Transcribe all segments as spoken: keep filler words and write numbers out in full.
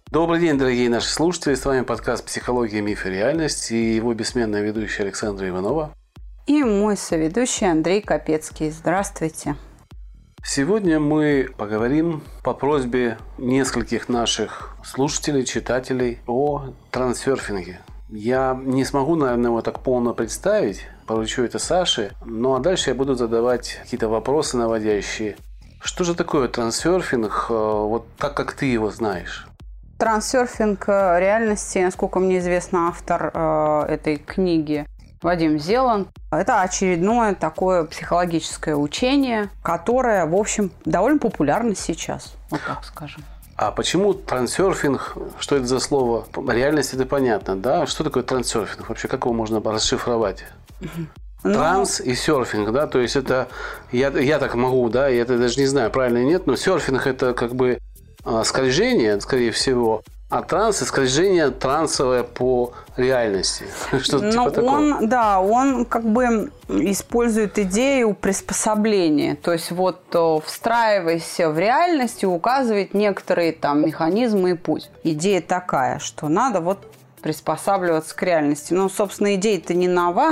Добрый день, дорогие наши слушатели. С вами подкаст «Психология, миф и реальность» и его бессменная ведущая Александра Иванова. И мой соведущий Андрей Капецкий. Здравствуйте. Сегодня мы поговорим по просьбе нескольких наших слушателей, читателей о трансерфинге. Я не смогу, наверное, его так полно представить, поручу это Саше, ну а дальше я буду задавать какие-то вопросы наводящие. Что же такое трансерфинг, вот так как ты его знаешь? Трансерфинг реальности, насколько мне известно, автор э, этой книги Вадим Зеланд. Это очередное такое психологическое учение, которое, в общем, довольно популярно сейчас, вот так скажем. А почему трансерфинг? Что это за слово? Реальность это понятно, да? Что такое трансерфинг? Вообще, как его можно расшифровать? Ну, Транс и серфинг, да? То есть это, я, я так могу, да? Я это даже не знаю, правильно или нет, но серфинг это как бы скольжение, скорее всего, а транс – скольжение трансовое по реальности. Что-то типа такого. Он, да, он как бы использует идею приспособления. То есть вот встраиваясь в реальность и указывает некоторые там механизмы и путь. Идея такая, что надо вот приспосабливаться к реальности. Ну, собственно, идея-то не нова.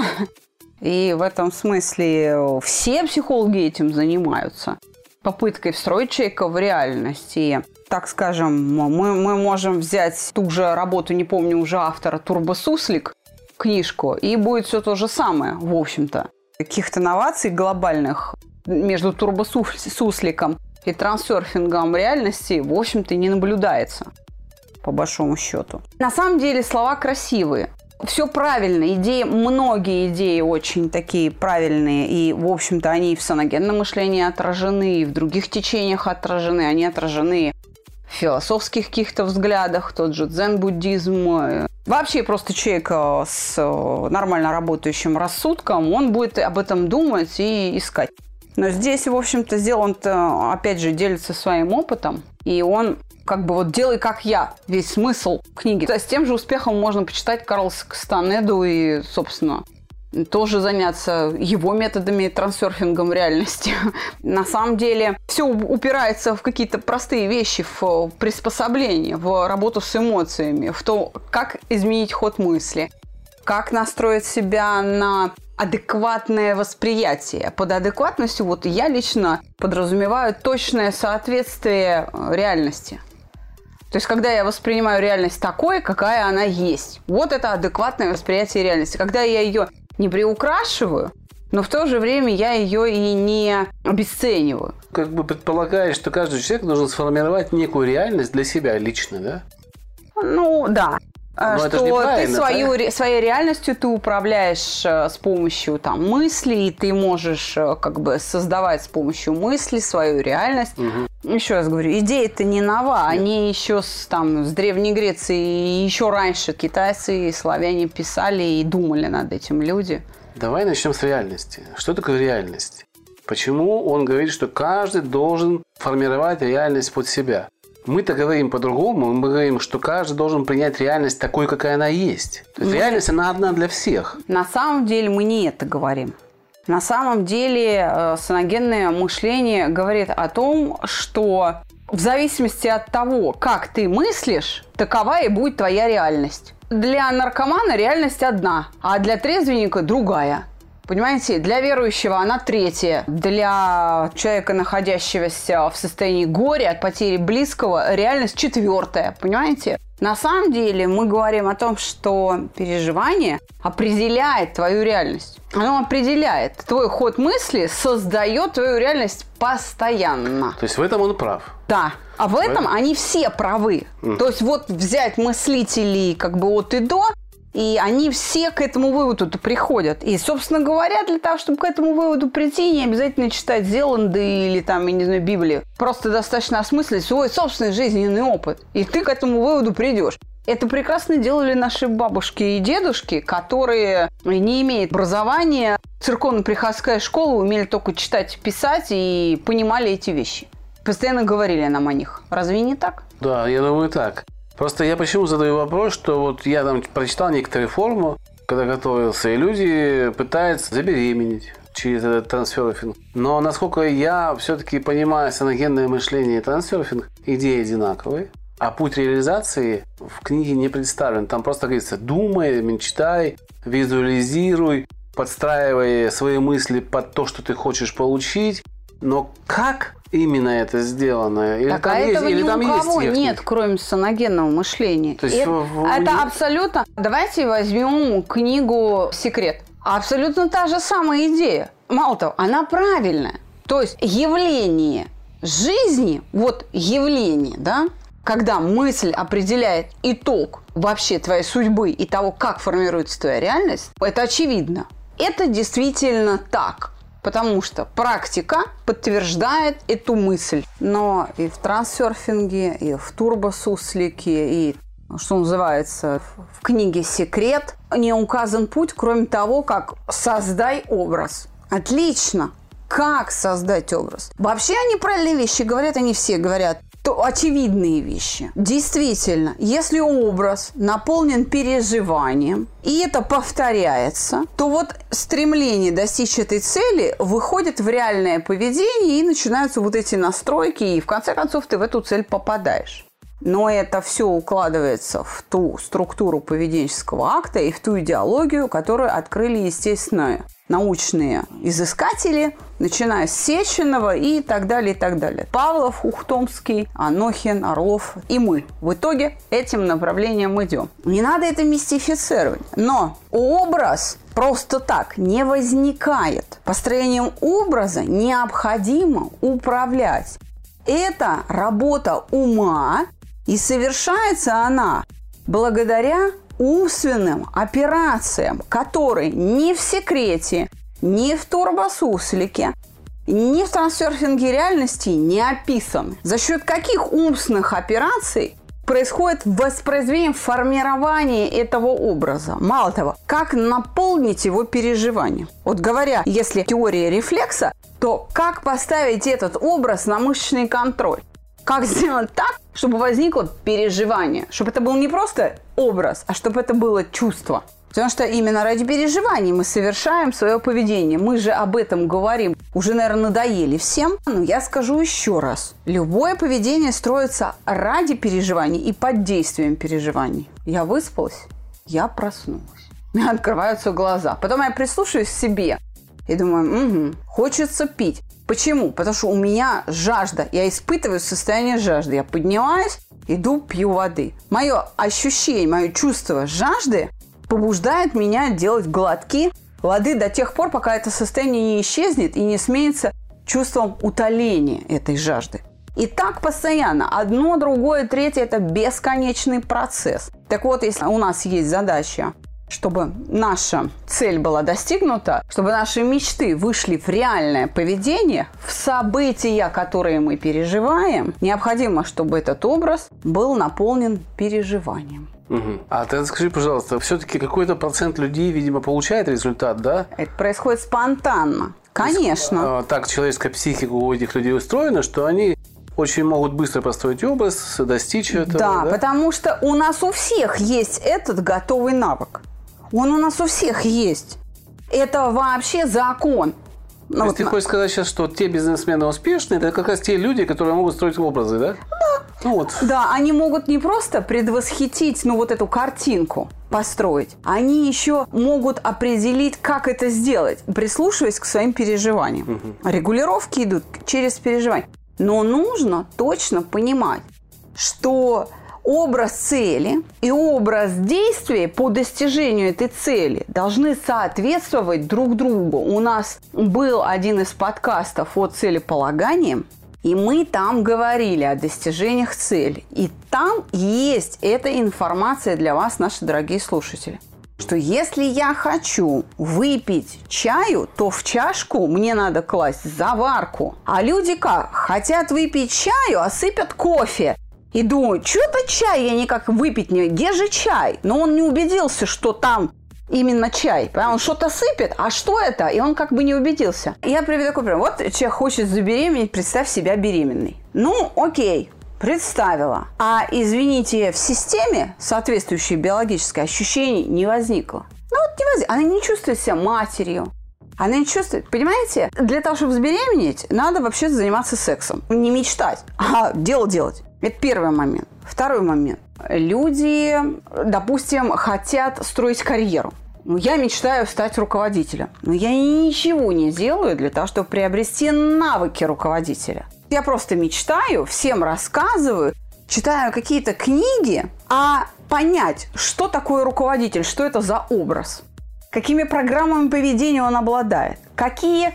И в этом смысле все психологи этим занимаются. Попыткой встроить человека в реальность. И, так скажем, мы, мы можем взять ту же работу, не помню уже автора, «Турбосуслик», книжку, и будет все то же самое, в общем-то. Каких-то новаций глобальных между турбосусликом и трансерфингом реальности, в общем-то, не наблюдается, по большому счету. На самом деле слова красивые. Все правильно, идеи, многие идеи очень такие правильные, и, в общем-то, они и в саногенном мышлении отражены, и в других течениях отражены, они отражены в философских каких-то взглядах, тот же дзен-буддизм. Вообще просто человек с нормально работающим рассудком, он будет об этом думать и искать. Но здесь, в общем-то, Зеланд, опять же, делится своим опытом, и он как бы вот «делай как я», весь смысл книги. С тем же успехом можно почитать Карлса Кастанеду и, собственно, тоже заняться его методами трансерфингом реальности. На самом деле все упирается в какие-то простые вещи, в приспособление, в работу с эмоциями, в то, как изменить ход мысли, как настроить себя на адекватное восприятие. Под адекватностью вот я лично подразумеваю точное соответствие реальности. То есть, когда я воспринимаю реальность такой, какая она есть. Вот это адекватное восприятие реальности. Когда я ее не приукрашиваю, но в то же время я ее и не обесцениваю. Как бы предполагаешь, что каждый человек должен сформировать некую реальность для себя лично, да? Ну, да. Но что ты свою, ре, своей реальностью ты управляешь с помощью там, мыслей, и ты можешь как бы создавать с помощью мыслей свою реальность. Угу. Еще раз говорю, идея-то не нова, Нет. Они еще с, там, с Древней Греции и еще раньше китайцы и славяне писали и думали над этим люди. Давай начнем с реальности. Что такое реальность? Почему он говорит, что каждый должен формировать реальность под себя? Мы-то говорим по-другому, мы говорим, что каждый должен принять реальность такой, какая она есть. То есть, реальность, она одна для всех. На самом деле мы не это говорим. На самом деле э, саногенное мышление говорит о том, что в зависимости от того, как ты мыслишь, такова и будет твоя реальность. Для наркомана реальность одна, а для трезвенника другая. Понимаете, для верующего она третья. Для человека, находящегося в состоянии горя от потери близкого, реальность четвертая. Понимаете? На самом деле мы говорим о том, что переживание определяет твою реальность. Оно определяет. Твой ход мысли создает твою реальность постоянно. То есть в этом он прав? Да. А в этом они все правы. Mm. То есть вот взять мыслителей как бы от и до, и они все к этому выводу приходят. И, собственно говоря, для того, чтобы к этому выводу прийти, не обязательно читать Зеланда или, там, я не знаю, Библию. Просто достаточно осмыслить свой собственный жизненный опыт. И ты к этому выводу придешь. Это прекрасно делали наши бабушки и дедушки, которые, не имея образования, церковно-приходская школа, умели только читать, писать и понимали эти вещи. Постоянно говорили нам о них. Разве не так? Да, я думаю, так. Просто я почему задаю вопрос, что вот я там прочитал некоторые форумы, когда готовился, и люди пытаются забеременеть через этот трансерфинг. Но насколько я все-таки понимаю саногенное мышление и трансерфинг, идеи одинаковые. А путь реализации в книге не представлен. Там просто говорится: думай, мечтай, визуализируй, подстраивай свои мысли под то, что ты хочешь получить. Но как именно это сделано? Или так, там а есть, этого или ни там у кого есть нет, кроме саногенного мышления. То есть это, в- в- это абсолютно... Давайте возьмем книгу «Секрет». Абсолютно та же самая идея. Мало того, она правильная. То есть явление жизни, вот явление, да, когда мысль определяет итог вообще твоей судьбы и того, как формируется твоя реальность, это очевидно. Это действительно так. Потому что практика подтверждает эту мысль. Но и в трансерфинге, и в турбосуслике, и, что называется, в книге «Секрет» не указан путь, кроме того, как «создай образ». Отлично. Как создать образ? Вообще они правильные вещи говорят, они все говорят. То очевидные вещи. Действительно, если образ наполнен переживанием, и это повторяется, то вот стремление достичь этой цели выходит в реальное поведение, и начинаются вот эти настройки, и в конце концов ты в эту цель попадаешь. Но это все укладывается в ту структуру поведенческого акта и в ту идеологию, которую открыли, естественно, научные изыскатели, начиная с Сеченова и так далее, и так далее. Павлов, Ухтомский, Анохин, Орлов и мы. В итоге этим направлением идем. Не надо это мистифицировать. Но образ просто так не возникает. Построением образа необходимо управлять. Это работа ума, и совершается она благодаря умственным операциям, которые ни в секрете, ни в турбосуслике, ни в трансерфинге реальности не описаны. За счет каких умственных операций происходит воспроизведение, формирование этого образа? Мало того, как наполнить его переживанием? Вот говоря, если теория рефлекса, то как поставить этот образ на мышечный контроль? Как сделать так, чтобы возникло переживание? Чтобы это был не просто образ, а чтобы это было чувство. Потому что именно ради переживаний мы совершаем свое поведение. Мы же об этом говорим. Уже, наверное, надоели всем. Но я скажу еще раз. Любое поведение строится ради переживаний и под действием переживаний. Я выспалась, я проснулась. У меня открываются глаза. Потом я прислушиваюсь к себе и думаю, угу, хочется пить. Почему? Потому что у меня жажда. Я испытываю состояние жажды. Я поднимаюсь, иду, пью воды. Мое ощущение, мое чувство жажды побуждает меня делать глотки воды до тех пор, пока это состояние не исчезнет и не сменится чувством утоления этой жажды. И так постоянно. Одно, другое, третье – это бесконечный процесс. Так вот, если у нас есть задача, чтобы наша цель была достигнута, чтобы наши мечты вышли в реальное поведение, в события, которые мы переживаем, необходимо, чтобы этот образ был наполнен переживанием. Угу. А ты скажи, пожалуйста, все-таки какой-то процент людей, видимо, получает результат, да? Это происходит спонтанно. Конечно. Есть, так человеческая психика у этих людей устроена, что они очень могут быстро построить образ, достичь этого. Да, да, потому что у нас у всех есть этот готовый навык. Он у нас у всех есть. Это вообще закон. То ну, есть вот ты на... хочешь сказать сейчас, что те бизнесмены успешные, это как раз те люди, которые могут строить образы, да? Да. Ну, вот. Да, они могут не просто предвосхитить, ну, вот эту картинку построить, они еще могут определить, как это сделать, прислушиваясь к своим переживаниям. Угу. Регулировки идут через переживания. Но нужно точно понимать, что образ цели и образ действия по достижению этой цели должны соответствовать друг другу. У нас был один из подкастов о целеполагании, и мы там говорили о достижениях цели. И там есть эта информация для вас, наши дорогие слушатели. Что если я хочу выпить чаю, то в чашку мне надо класть заварку. А люди как? Хотят выпить чаю, а сыпят кофе. И думают, что-то чай я никак выпить не... Где же чай? Но он не убедился, что там именно чай. Он что-то сыпет, а что это? И он как бы не убедился. Я приведу такой пример. Вот человек хочет забеременеть, представь себя беременной. Ну, окей. Представила. А, извините, в системе соответствующей биологической ощущений не возникло. Ну вот не возникло. Она не чувствует себя матерью. Она не чувствует. Понимаете? Для того, чтобы забеременеть, надо вообще заниматься сексом. Не мечтать, а дело делать. Это первый момент. Второй момент. Люди, допустим, хотят строить карьеру. Ну, я мечтаю стать руководителем, но я ничего не делаю для того, чтобы приобрести навыки руководителя. Я просто мечтаю, всем рассказываю, читаю какие-то книги, а понять, что такое руководитель, что это за образ, какими программами поведения он обладает, какие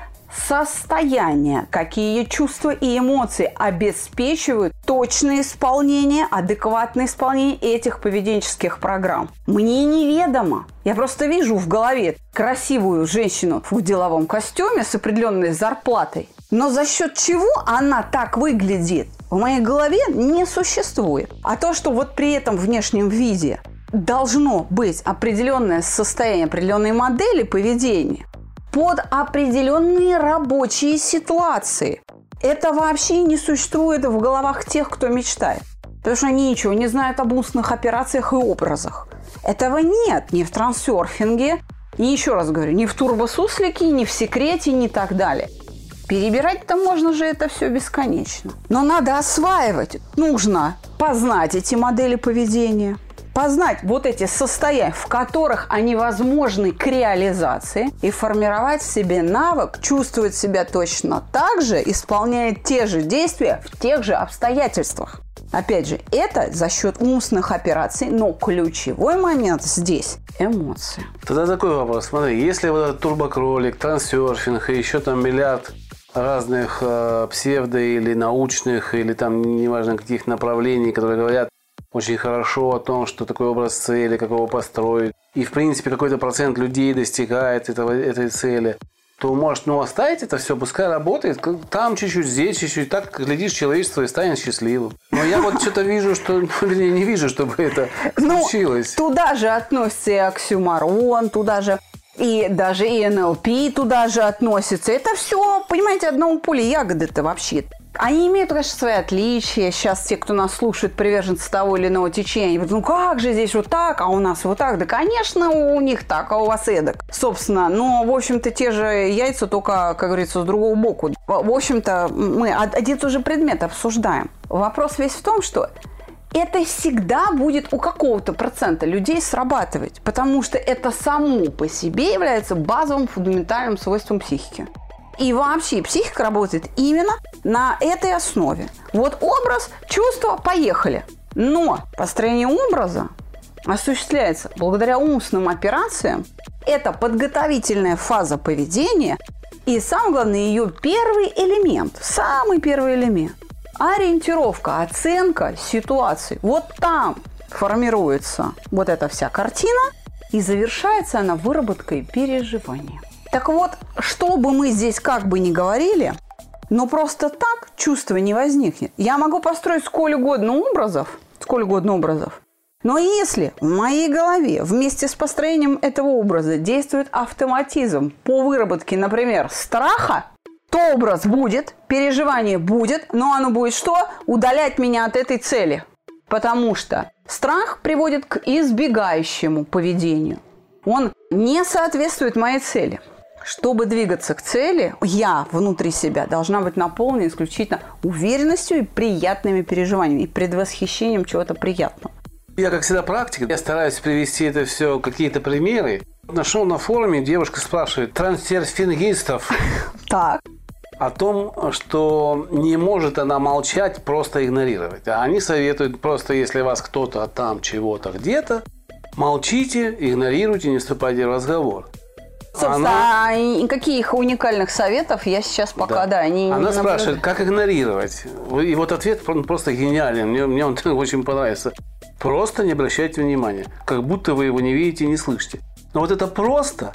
состояния, какие чувства и эмоции обеспечивают точное исполнение, адекватное исполнение этих поведенческих программ. Мне неведомо. Я просто вижу в голове красивую женщину в деловом костюме с определенной зарплатой. Но за счет чего она так выглядит, в моей голове не существует. А то, что вот при этом внешнем виде должно быть определенное состояние, определенные модели поведения, под определенные рабочие ситуации. Это вообще не существует в головах тех, кто мечтает. Потому что они ничего не знают об устных операциях и образах. Этого нет ни в трансерфинге, и еще раз говорю, ни в турбосуслике, ни в секрете, ни так далее. Перебирать-то можно же это все бесконечно. Но надо осваивать. Нужно познать эти модели поведения. Познать вот эти состояния, в которых они возможны к реализации, и формировать в себе навык, чувствовать себя точно так же, исполняя те же действия в тех же обстоятельствах. Опять же, это за счет умственных операций, но ключевой момент здесь – эмоции. Тогда такой вопрос. Смотри, если вот этот турбокролик, трансерфинг и еще там миллиард разных э, псевдо- или научных, или там неважно каких направлений, которые говорят очень хорошо о том, что такой образ цели, как его построить, и, в принципе, какой-то процент людей достигает этого, этой цели, то, может, ну, оставить это все, пускай работает, там чуть-чуть, здесь чуть-чуть, так, глядишь, человечество и станет счастливым. Но я вот что-то вижу, что, ну, вернее, не вижу, чтобы это случилось. Ну, туда же относится и оксюмарон, туда же и даже и эн эл пи туда же относится. Это все, понимаете, одного поля ягоды-то вообще. Они имеют, конечно, свои отличия. Сейчас те, кто нас слушает, приверженцы того или иного течения, говорят, ну как же здесь вот так, а у нас вот так? Да, конечно, у них так, а у вас эдак. Собственно, но, в общем-то, те же яйца, только, как говорится, с другого боку. В общем-то, мы один и тот же предмет обсуждаем. Вопрос весь в том, что это всегда будет у какого-то процента людей срабатывать, потому что это само по себе является базовым фундаментальным свойством психики. И вообще психика работает именно на этой основе. Вот образ, чувство, поехали. Но построение образа осуществляется благодаря умственным операциям. Это подготовительная фаза поведения. И самое главное, ее первый элемент, самый первый элемент – ориентировка, оценка ситуации. Вот там формируется вот эта вся картина, и завершается она выработкой переживания. Так вот, что бы мы здесь как бы ни говорили, но просто так чувства не возникнет. Я могу построить сколь угодно образов, сколь угодно образов, но если в моей голове вместе с построением этого образа действует автоматизм по выработке, например, страха, то образ будет, переживание будет, но оно будет что? Удалять меня от этой цели. Потому что страх приводит к избегающему поведению. Он не соответствует моей цели. Чтобы двигаться к цели, я внутри себя должна быть наполнена исключительно уверенностью и приятными переживаниями, и предвосхищением чего-то приятного. Я, как всегда, практик. Я стараюсь привести это все, какие-то примеры. Нашел на форуме, девушка спрашивает трансерфингистов Так. о том, что не может она молчать, просто игнорировать. А они советуют просто, если вас кто-то там чего-то где-то, молчите, игнорируйте, не вступайте в разговор. Собственно, она... никаких уникальных советов я сейчас пока, да, да не Она не спрашивает, как игнорировать. И вот ответ просто гениален. Мне, мне он очень понравился. Просто не обращайте внимания. Как будто вы его не видите и не слышите. Но вот это просто...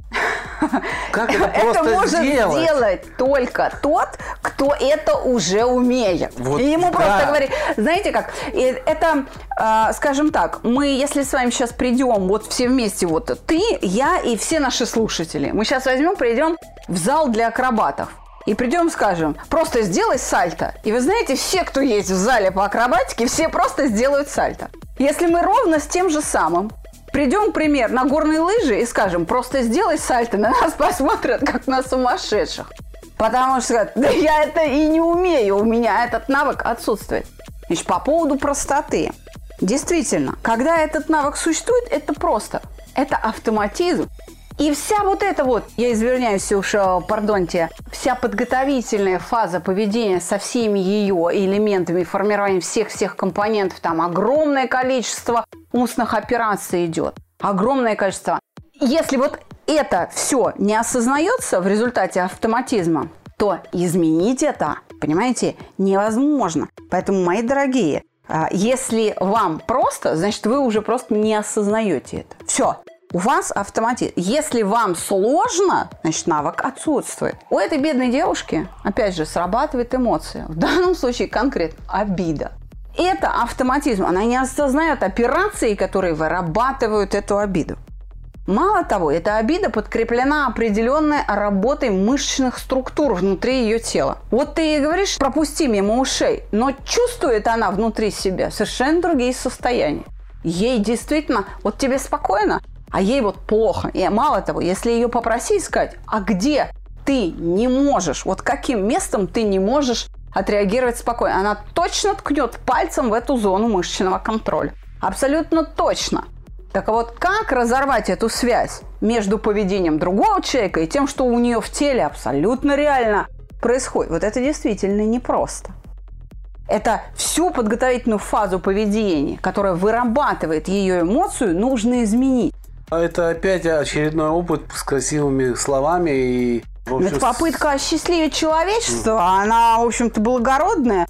Как это просто это может сделать? сделать только тот, кто это уже умеет. Вот, и ему да. просто говорит, знаете как, это, скажем так, мы, если с вами сейчас придем, вот все вместе, вот ты, я и все наши слушатели, мы сейчас возьмем, придем в зал для акробатов. И придем, скажем, просто сделай сальто. И вы знаете, все, кто есть в зале по акробатике, все просто сделают сальто. Если мы ровно с тем же самым придем, например, на горные лыжи и скажем, просто сделай сальто, на нас посмотрят, как на сумасшедших. Потому что скажут, да я это и не умею, у меня этот навык отсутствует. Значит, по поводу простоты. Действительно, когда этот навык существует, это просто. Это автоматизм. И вся вот эта вот, я извиняюсь уж, пардоньте, вся подготовительная фаза поведения со всеми ее элементами, формированием всех-всех компонентов, там огромное количество умственных операций идет. Огромное количество. Если вот это все не осознается в результате автоматизма, то изменить это, понимаете, невозможно. Поэтому, мои дорогие, если вам просто, значит, вы уже просто не осознаете это. Все. У вас автоматизм. Если вам сложно, значит, навык отсутствует. У этой бедной девушки, опять же, срабатывает эмоция. В данном случае конкретно обида. Это автоматизм. Она не осознает операции, которые вырабатывают эту обиду. Мало того, эта обида подкреплена определенной работой мышечных структур внутри ее тела. Вот ты ей говоришь, пропусти мимо ушей, но чувствует она внутри себя совершенно другие состояния. Ей действительно, вот тебе спокойно, а ей вот плохо. И мало того, если ее попросить сказать, а где ты не можешь, вот каким местом ты не можешь отреагировать спокойно, она точно ткнет пальцем в эту зону мышечного контроля. Абсолютно точно. Так вот, как разорвать эту связь между поведением другого человека и тем, что у нее в теле абсолютно реально происходит? Вот это действительно непросто. Это всю подготовительную фазу поведения, которая вырабатывает ее эмоцию, нужно изменить. Это опять очередной опыт с красивыми словами и... Общем, это попытка осчастливить человечество, mm. она, в общем-то, благородная,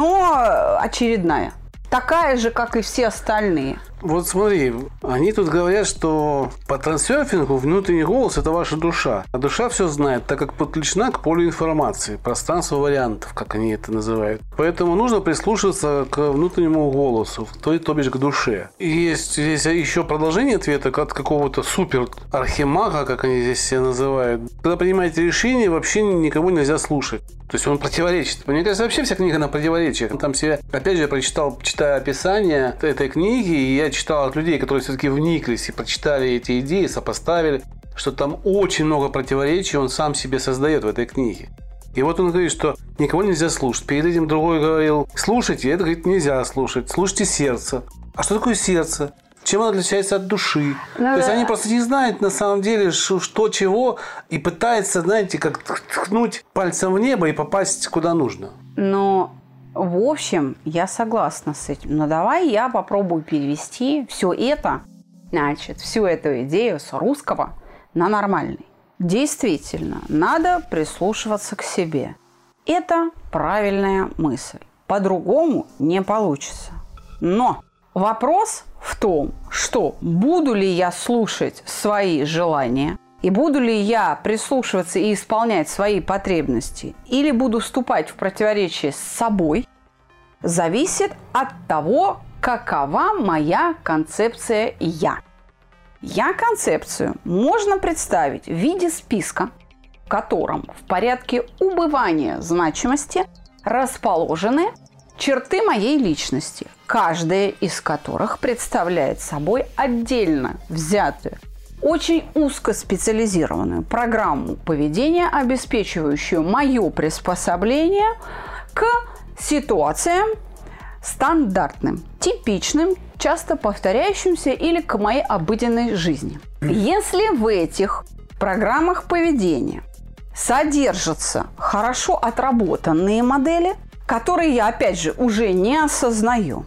но очередная. Такая же, как и все остальные. Вот смотри, они тут говорят, что по трансерфингу внутренний голос – это ваша душа. А душа все знает, так как подключена к полю информации, пространство вариантов, как они это называют. Поэтому нужно прислушиваться к внутреннему голосу, то, то бишь к душе. И есть здесь еще продолжение ответа от какого-то супер-архимага, как они здесь себя называют. Когда принимаете решение, вообще никого нельзя слушать. То есть он противоречит. Мне кажется, вообще вся книга на противоречиях. Там себе, опять же, я прочитал, читая описание этой книги, и я читал от людей, которые все-таки вниклись и прочитали эти идеи, сопоставили, что там очень много противоречий он сам себе создает в этой книге. И вот он говорит, что никого нельзя слушать. Перед этим другой говорил, слушайте, это, говорит, нельзя слушать. Слушайте сердце. А что такое сердце? Чем оно отличается от души? Ну, То есть да. Они просто не знают на самом деле, что, что чего, и пытаются, знаете, как ткнуть пальцем в небо и попасть куда нужно. Но, в общем, я согласна с этим. Но давай я попробую перевести все это, значит, всю эту идею с русского на нормальный. Действительно, надо прислушиваться к себе. Это правильная мысль. По-другому не получится. Но вопрос в том, что буду ли я слушать свои желания и буду ли я прислушиваться и исполнять свои потребности или буду вступать в противоречие с собой, зависит от того, какова моя концепция «я». «Я-концепцию» можно представить в виде списка, в котором в порядке убывания значимости расположены черты моей личности, каждая из которых представляет собой отдельно взятую, очень узкоспециализированную программу поведения, обеспечивающую мое приспособление к ситуациям стандартным, типичным, часто повторяющимся или к моей обыденной жизни. Если в этих программах поведения содержатся хорошо отработанные модели, которые я, опять же, уже не осознаю,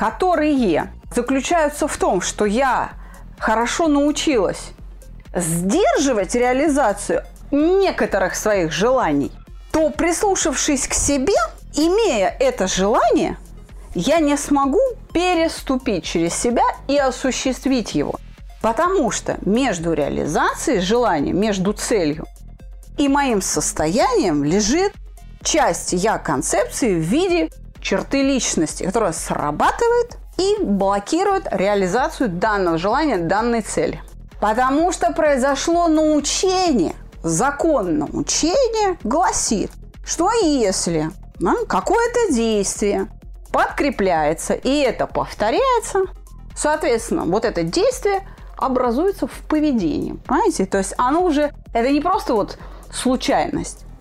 которые заключаются в том, что я хорошо научилась сдерживать реализацию некоторых своих желаний, то, прислушавшись к себе, имея это желание, я не смогу переступить через себя и осуществить его. Потому что между реализацией желания, между целью и моим состоянием лежит часть я-концепции в виде черты личности, которая срабатывает и блокирует реализацию данного желания, данной цели. Потому что произошло научение, закон научения гласит, что если да, какое-то действие подкрепляется и это повторяется, соответственно, вот это действие образуется в поведении. Понимаете? То есть оно уже, это не просто вот случайность.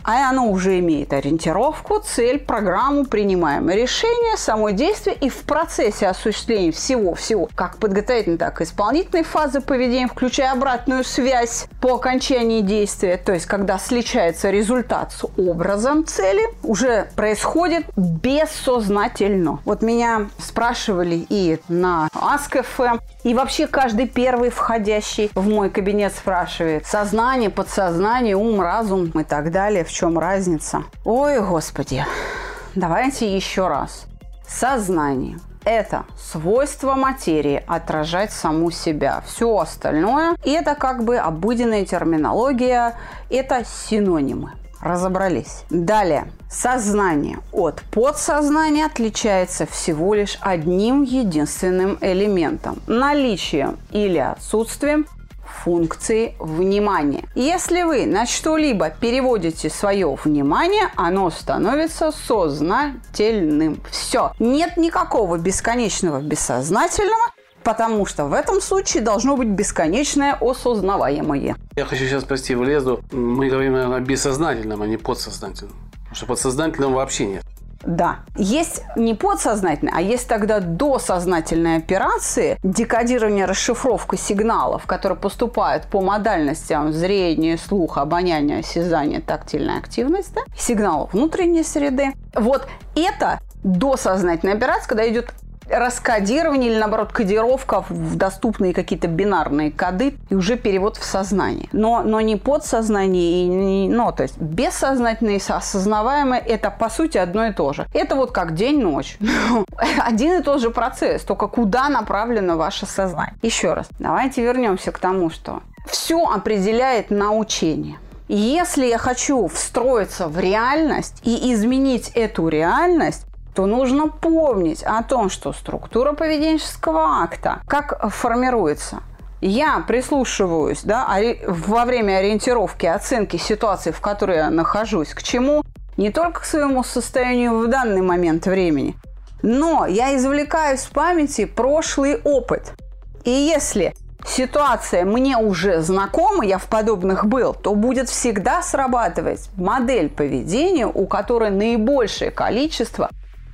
а оно уже имеет ориентировку, цель, программу, принимаемое решение, само действие, и в процессе осуществления всего-всего, как подготовительной, так и исполнительной фазы поведения, включая обратную связь по окончании действия, то есть когда сличается результат с образом цели, уже происходит бессознательно. Вот меня спрашивали и на Ask эф эм, и вообще каждый первый входящий в мой кабинет спрашивает: сознание, подсознание, ум, разум и так далее. В чем разница? Ой, Господи. Давайте еще раз. Сознание – это свойство материи отражать саму себя. Все остальное – это как бы обыденная терминология, это синонимы. Разобрались. Далее. Сознание от подсознания отличается всего лишь одним единственным элементом – наличием или отсутствием функции внимания. Если вы на что-либо переводите свое внимание, оно становится сознательным. Все. Нет никакого бесконечного бессознательного, потому что в этом случае должно быть бесконечное осознаваемое. Я хочу сейчас, прости, влезу. Мы говорим, наверное, о бессознательном, а не подсознательном. Потому что подсознательного вообще нет. Да. Есть не подсознательные, а есть тогда досознательные операции, декодирование, расшифровка сигналов, которые поступают по модальностям зрения, слуха, обоняния, осязания, тактильная активность, да? Сигналов внутренней среды. Вот это досознательная операция, когда идет раскодирование или, наоборот, кодировка в доступные какие-то бинарные коды и уже перевод в сознание. Но, но не подсознание, и не, ну, то есть бессознательное и осознаваемое – это, по сути, одно и то же. Это вот как день-ночь. Один и тот же процесс, только куда направлено ваше сознание. Еще раз, давайте вернемся к тому, что все определяет научение. Если я хочу встроиться в реальность и изменить эту реальность, то нужно помнить о том, что структура поведенческого акта как формируется. Я прислушиваюсь, да, во время ориентировки, оценки ситуации, в которой я нахожусь, к чему? Не только к своему состоянию в данный момент времени, но я извлекаю из памяти прошлый опыт. И если ситуация мне уже знакома, я в подобных был, то будет всегда срабатывать модель поведения, у которой наибольшее количество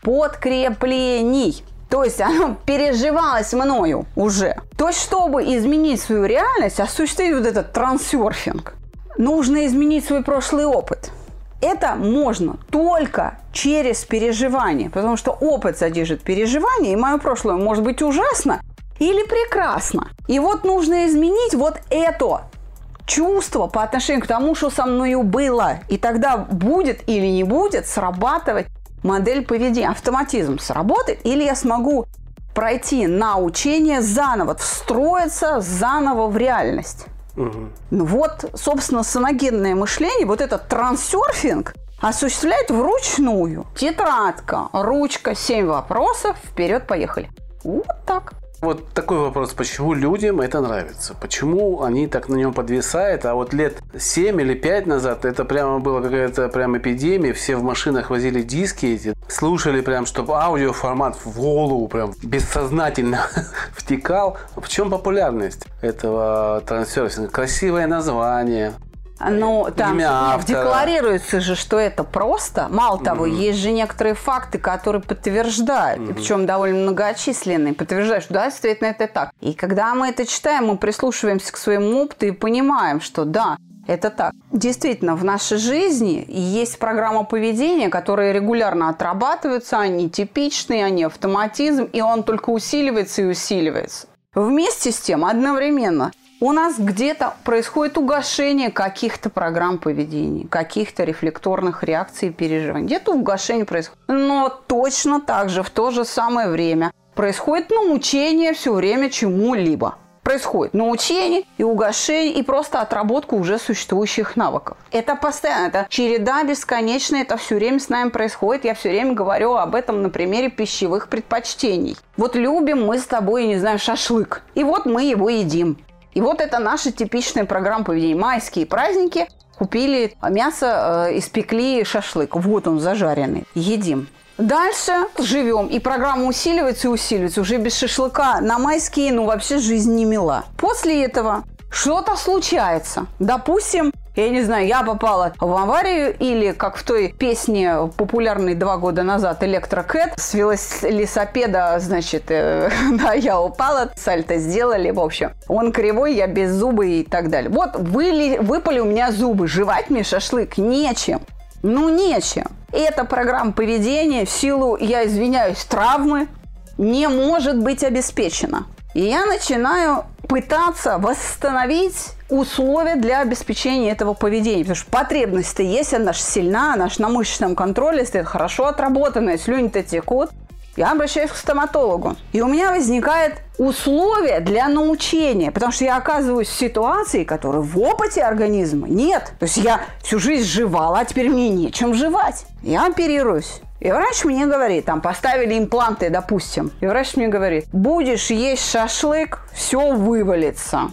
подкреплений. То есть оно переживалось мною уже. То есть, чтобы изменить свою реальность, осуществить вот этот трансерфинг, нужно изменить свой прошлый опыт. Это можно только через переживание, потому что опыт содержит переживание, и мое прошлое может быть ужасно или прекрасно. И вот нужно изменить вот это чувство по отношению к тому, что со мною было. И тогда будет или не будет срабатывать модель поведения. Автоматизм сработает, или я смогу пройти научение заново, встроиться заново в реальность. Угу. Ну вот, собственно, саногенное мышление, вот этот трансерфинг осуществляет вручную. Тетрадка, ручка, семь вопросов, вперед, поехали. Вот так. Вот такой вопрос, почему людям это нравится? Почему они так на нем подвисают? А вот лет семь или пять назад это прямо была какая-то прям эпидемия. Все в машинах возили диски эти, слушали прям, чтобы аудиоформат в голову прям бессознательно втекал. В чем популярность этого трансерфинга? Красивое название. Ну, там декларируется же, что это просто. Мало того, mm-hmm. есть же некоторые факты, которые подтверждают, mm-hmm. причем довольно многочисленные, подтверждают, что да, действительно это так. И когда мы это читаем, мы прислушиваемся к своему опыту и понимаем, что да, это так. Действительно, в нашей жизни есть программа поведения, которые регулярно отрабатываются, они типичные, они автоматизм, и он только усиливается и усиливается. Вместе с тем, одновременно, у нас где-то происходит угошение каких-то программ поведения, каких-то рефлекторных реакций и переживаний. Где-то угошение происходит. Но точно так же в то же самое время происходит научение все время чему-либо. Происходит научение и угошение, и просто отработка уже существующих навыков. Это постоянно, это череда бесконечная, это все время с нами происходит. Я все время говорю об этом на примере пищевых предпочтений. Вот любим мы с тобой, не знаю, шашлык. И вот мы его едим. И вот это наша типичная программа поведения. Майские праздники, купили мясо, э, испекли шашлык. Вот он зажаренный. Едим. Дальше живем. И программа усиливается и усиливается. Уже без шашлыка на майские, ну, вообще жизнь не мила. После этого что-то случается. Допустим, Я не знаю, я попала в аварию или, как в той песне популярной два года назад «Электрокэт», с велосипеда, значит, э, да, я упала, сальто сделали, в общем. Он кривой, я без зубы и так далее. Вот выли, выпали у меня зубы, жевать мне шашлык нечем. Ну, нечем. Эта программа поведения в силу, я извиняюсь, травмы не может быть обеспечена. И я начинаю пытаться восстановить условия для обеспечения этого поведения. Потому что потребность-то есть, она же сильна, она же на мышечном контроле стоит, хорошо отработанная, слюни-то текут. Я обращаюсь к стоматологу. И у меня возникает условия для научения, потому что я оказываюсь в ситуации, которой в опыте организма нет. То есть я всю жизнь жевала, а теперь мне нечем жевать. Я оперируюсь. И врач мне говорит, там поставили импланты, допустим. И врач мне говорит, будешь есть шашлык, все вывалится.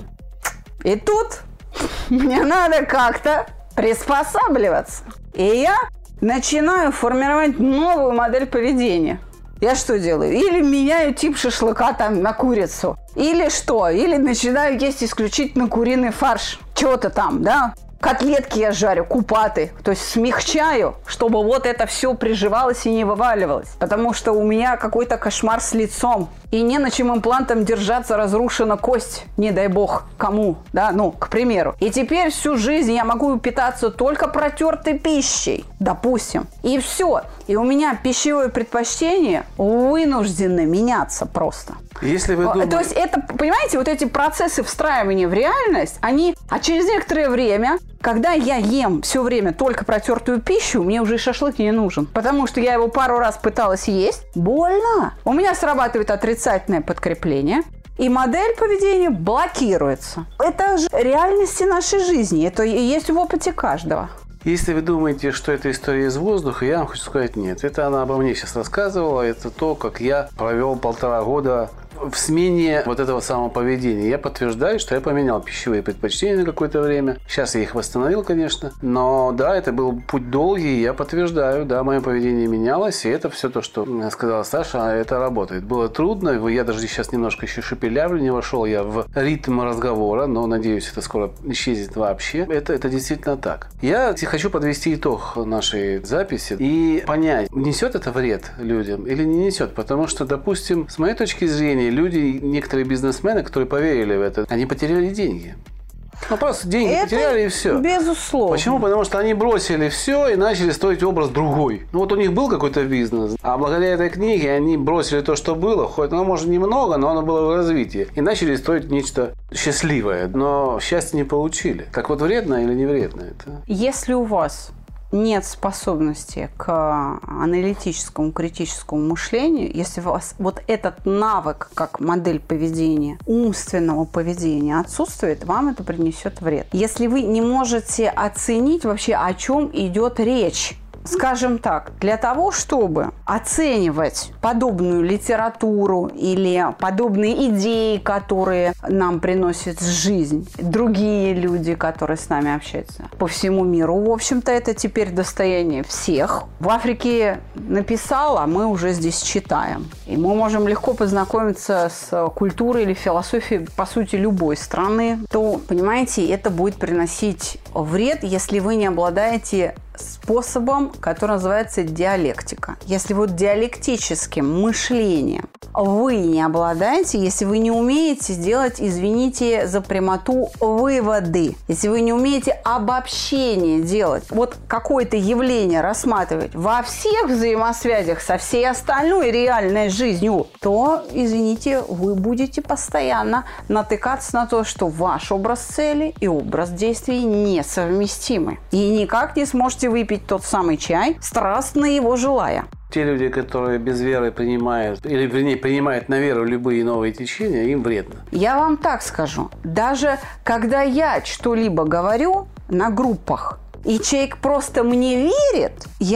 И тут мне надо как-то приспосабливаться. И я начинаю формировать новую модель поведения. Я что делаю? Или меняю тип шашлыка там на курицу. Или что? Или начинаю есть исключительно куриный фарш. Чего-то там, да? Котлетки я жарю, купаты. То есть смягчаю, чтобы вот это все приживалось и не вываливалось. Потому что у меня какой-то кошмар с лицом. И не на чем имплантом держаться, разрушена кость. Не дай бог кому, да, ну, к примеру. И теперь всю жизнь я могу питаться только протертой пищей, допустим. И все. И у меня пищевое предпочтение вынуждено меняться просто. Если вы думаете... То есть это, понимаете, вот эти процессы встраивания в реальность, они, а через некоторое время, когда я ем все время только протертую пищу, мне уже и шашлык не нужен. Потому что я его пару раз пыталась есть, больно. У меня срабатывает отрицательное подкрепление, и модель поведения блокируется. Это же реальности нашей жизни, это и есть в опыте каждого. Если вы думаете, что это история из воздуха, я вам хочу сказать нет. Это она обо мне сейчас рассказывала. Это то, как я провел полтора года в смене вот этого самого поведения. Я подтверждаю, что я поменял пищевые предпочтения на какое-то время. Сейчас я их восстановил, конечно. Но да, это был путь долгий. Я подтверждаю, да, мое поведение менялось. И это все то, что сказала Саша, это работает. Было трудно. Я даже сейчас немножко еще шепелявлю, не вошел я в ритм разговора. Но, надеюсь, это скоро исчезнет вообще. Это, это действительно так. Я хочу подвести итог нашей записи и понять, несет это вред людям или не несет. Потому что, допустим, с моей точки зрения, люди, некоторые бизнесмены, которые поверили в это, они потеряли деньги. Ну, просто деньги это потеряли и все. Безусловно. Почему? Потому что они бросили все и начали строить образ другой. Ну, вот у них был какой-то бизнес, а благодаря этой книге они бросили то, что было, хоть оно, может, немного, но оно было в развитии, и начали строить нечто счастливое. Но счастье не получили. Так вот, вредно или не вредно это? Если у вас нет способности к аналитическому, критическому мышлению, если у вас вот этот навык, как модель поведения, умственного поведения отсутствует, вам это принесет вред. Если вы не можете оценить вообще, о чем идет речь, скажем так, для того, чтобы оценивать подобную литературу или подобные идеи, которые нам приносят жизнь, другие люди, которые с нами общаются по всему миру, в общем-то, это теперь достояние всех. В Африке написал, а мы уже здесь читаем. И мы можем легко познакомиться с культурой или философией, по сути, любой страны. То, понимаете, это будет приносить вред, если вы не обладаете способом, который называется диалектика. Если вот диалектическим мышлением вы не обладаете, если вы не умеете сделать, извините за прямоту, выводы, если вы не умеете обобщение делать, вот какое-то явление рассматривать во всех взаимосвязях со всей остальной реальной жизнью, то, извините, вы будете постоянно натыкаться на то, что ваш образ цели и образ действий несовместимы. И никак не сможете выпить тот самый чай, страстно его желая. Те люди, которые без веры принимают, или, вернее, принимают на веру любые новые течения, им вредно. Я вам так скажу. Даже когда я что-либо говорю на группах, и человек просто мне верит,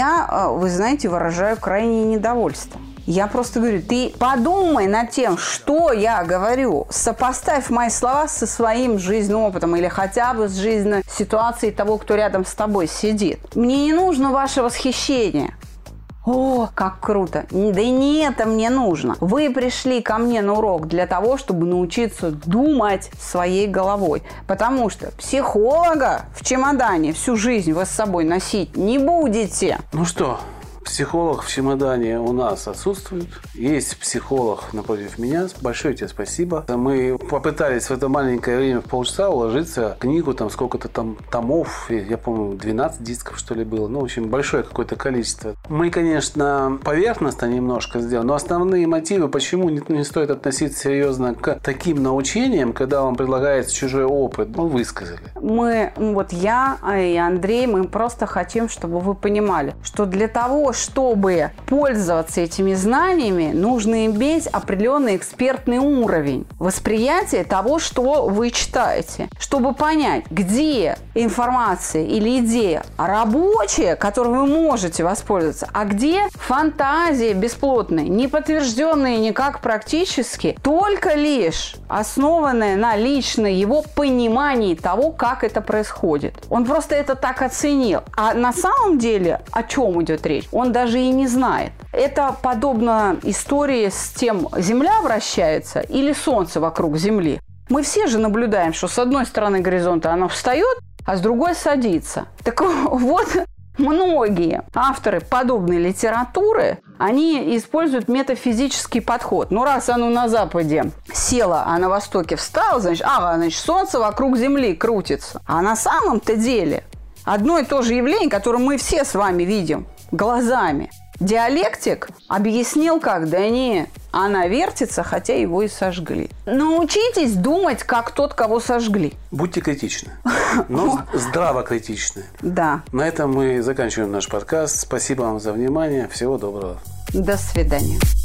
я, вы знаете, выражаю крайнее недовольство. Я просто говорю, ты подумай над тем, что я говорю, сопоставь мои слова со своим жизненным опытом или хотя бы с жизненной ситуацией того, кто рядом с тобой сидит. Мне не нужно ваше восхищение. О, как круто. Да и не это мне нужно. Вы пришли ко мне на урок для того, чтобы научиться думать своей головой. Потому что психолога в чемодане всю жизнь вы с собой носить не будете. Ну что, психолог в чемодане у нас отсутствует. Есть психолог напротив меня. Большое тебе спасибо. Мы попытались в это маленькое время в полчаса уложиться в книгу, там сколько-то там томов, я помню, двенадцать дисков, что ли, было. Ну, в общем, большое какое-то количество. Мы, конечно, поверхностно немножко сделали, но основные мотивы, почему не, не стоит относиться серьезно к таким научениям, когда вам предлагается чужой опыт, мы высказали. Мы, вот я и Андрей, мы просто хотим, чтобы вы понимали, что для того, чтобы пользоваться этими знаниями, нужно иметь определенный экспертный уровень восприятия того, что вы читаете. Чтобы понять, где информация или идея рабочая, которой вы можете воспользоваться, а где фантазия бесплотная, не подтвержденная никак практически, только лишь основанная на личной его понимании того, как это происходит. Он просто это так оценил. А на самом деле о чем идет речь? Он даже и не знает. Это подобно истории с тем, Земля вращается или Солнце вокруг Земли. Мы все же наблюдаем, что с одной стороны горизонта оно встает, а с другой садится. Так вот, многие авторы подобной литературы, они используют метафизический подход. Ну, раз оно на Западе село, а на Востоке встало, значит, ага, значит, Солнце вокруг Земли крутится. А на самом-то деле одно и то же явление, которое мы все с вами видим глазами. Диалектик объяснил, как да не, она вертится, хотя его и сожгли. Научитесь думать, как тот, кого сожгли. Будьте критичны, но здраво критичны. Да. На этом мы заканчиваем наш подкаст. Спасибо вам за внимание. Всего доброго. До свидания.